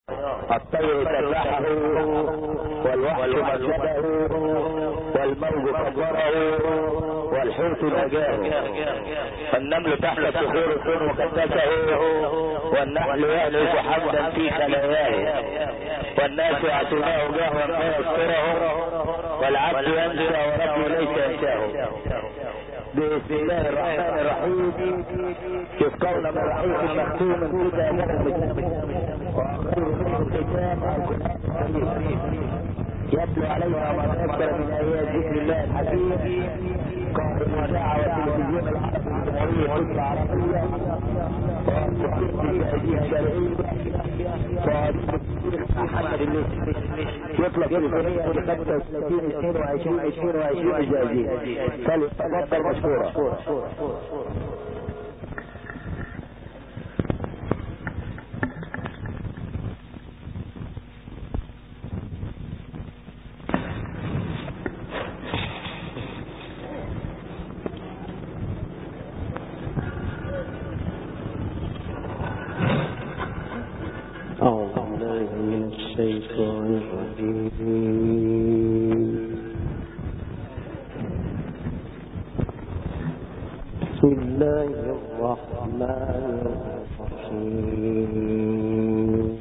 الطير سبحه والوحش مسجده والموج كبره والحوت نجاه والنمل تحت صخور الطين مقدسه والنحل يهلك حمدا في خلاياه والناس يعصونه جهوا ما يذكره والعبد ينسى وربي ليس ينساه. بسم الله الرحمن الرحيم. تسقون من رحيق مختوم كتابه وخير منه الختام يتلو علينا ما تذكر من ايات ذكر الله الحكيم. قائم الاذاعه والتلفزيون العربي الجمهوريه التركيه العربيه ومؤسسه التأديب الشرعيه فضيلة الشيخ محمد الليثي يطلق تليفونيا ب 35 22 22 جاهزين فليتفضل مشكورا. الشيطان الرجيم. بسم الله الرحمن الرحيم.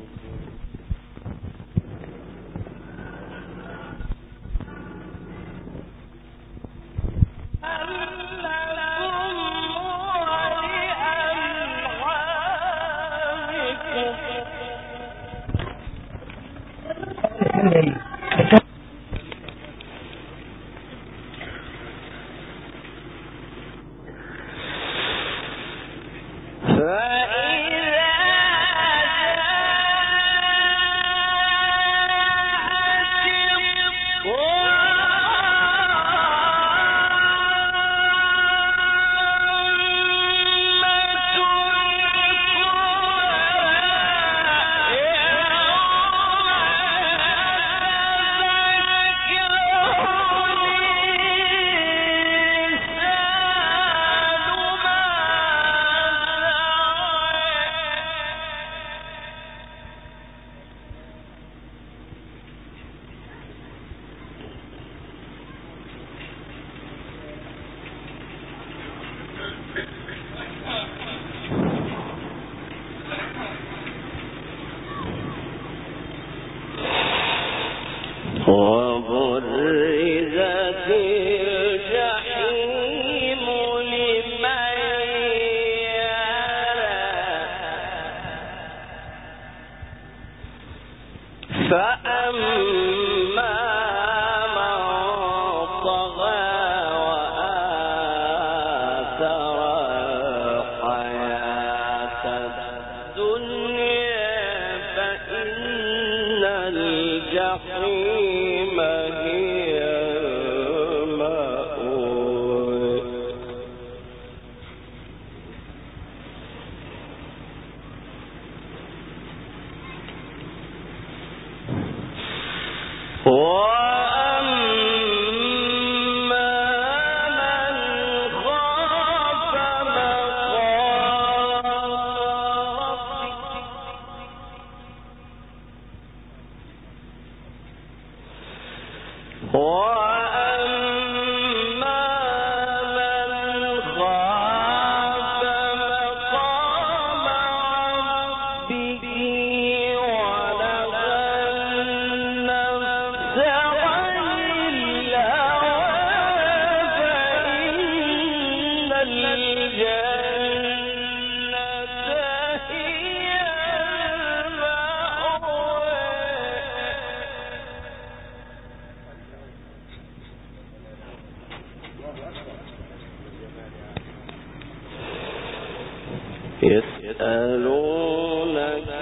يسألونك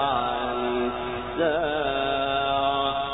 عن الساعة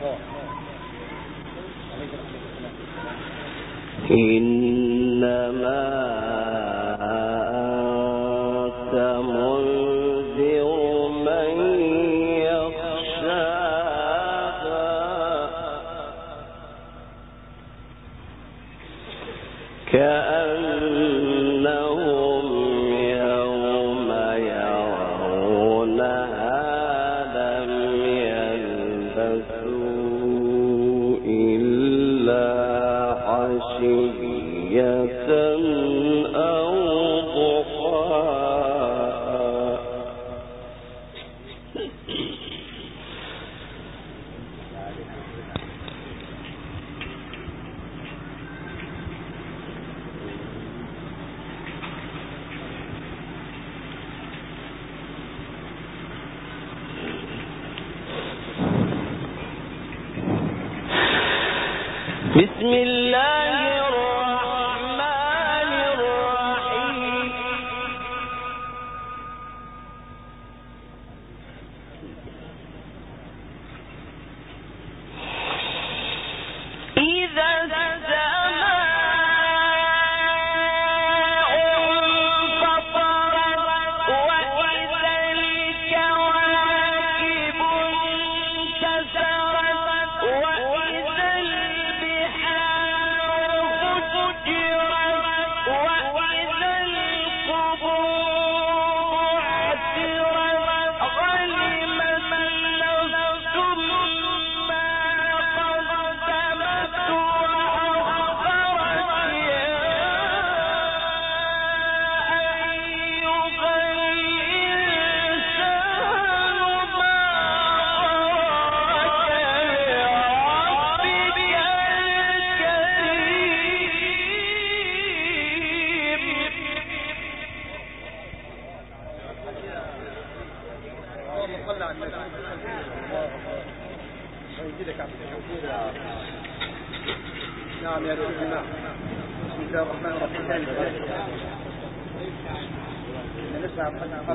إنما أنت منذر من يخشاها كأنهم يوم يرونها لم يلبثوا إلا عشية أو ضحاها بسم الله الرحمن الرحيم إذا السماء انفطرت وإذا الكواكب انتثرت وإذا البحار فجرت وإذا القبور بعثرت علمت نفس ما قدمت وأخرت يا أيها الإنسان ما غرك بربك نعم يا سيدنا. بسم الله الرحمن الرحيم. نسمع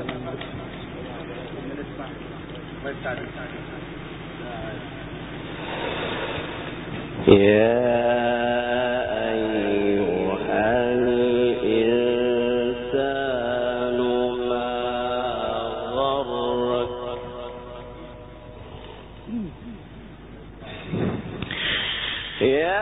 يا أيها الإنسان ما غرك يا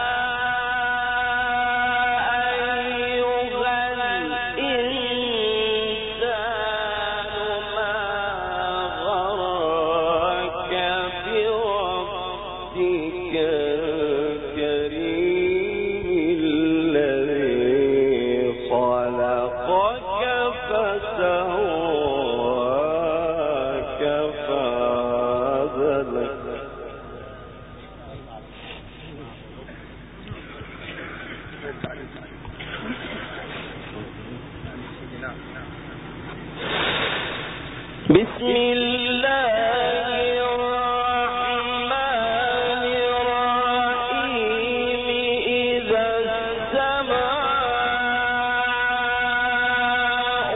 بسم الله الرحمن الرحيم إذا السماء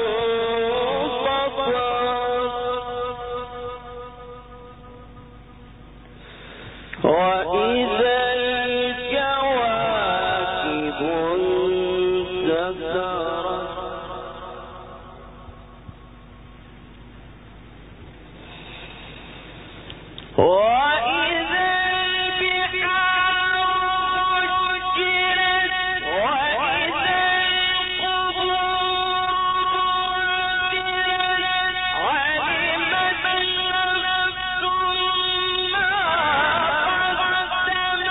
انفطرت وإذا الكواكب انتثرت وإذا البحار فجرت وإذا القبور بعثرت علمت نفس ما قدمت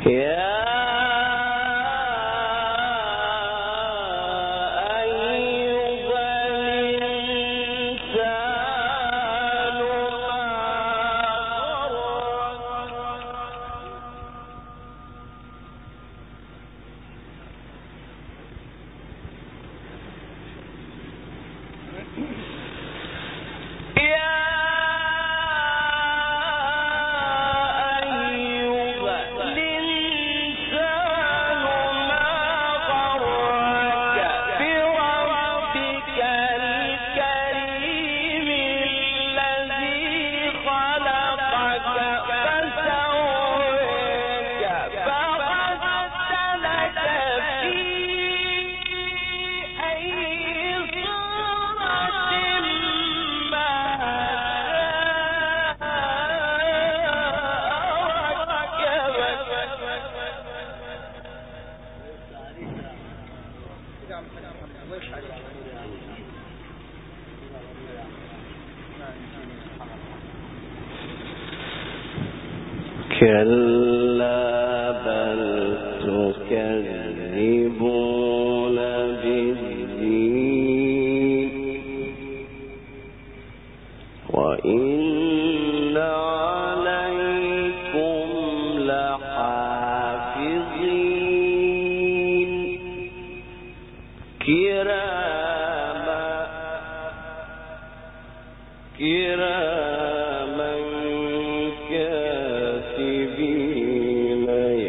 كلا بل تكذبون بالدين وإن عليكم لحافظين كراما كاتبين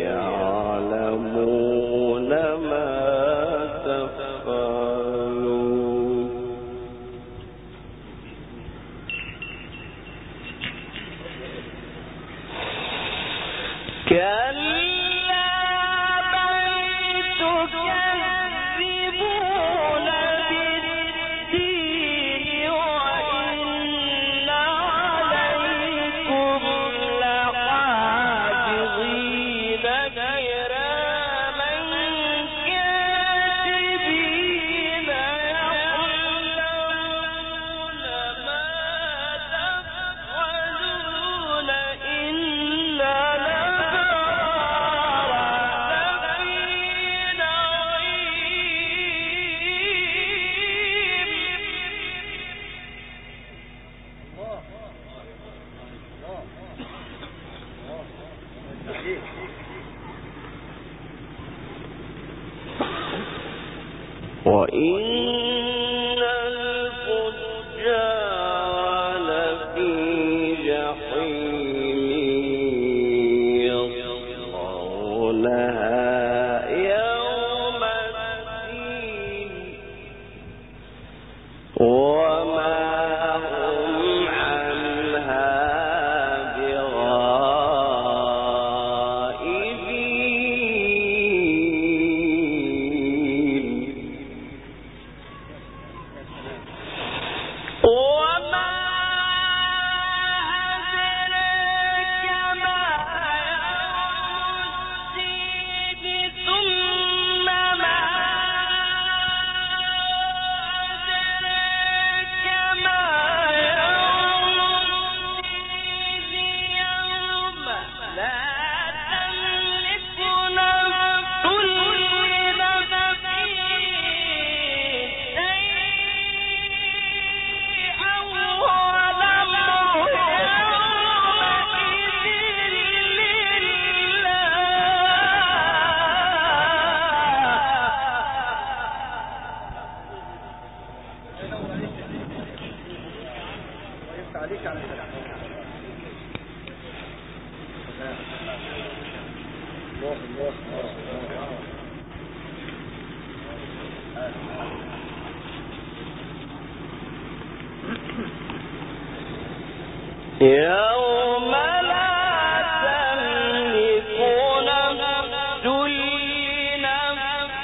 يعلمون ما تفعلون وإن الفجار لفي جحيم يصلونها يوم الدين وما هم عنها يوم لا تملك نفس لنفس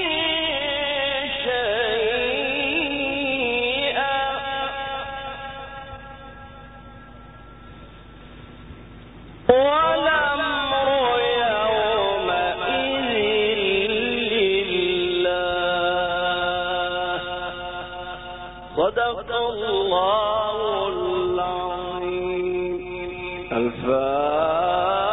شيئا والأمر يومئذ لله صدق الله الفاتحة.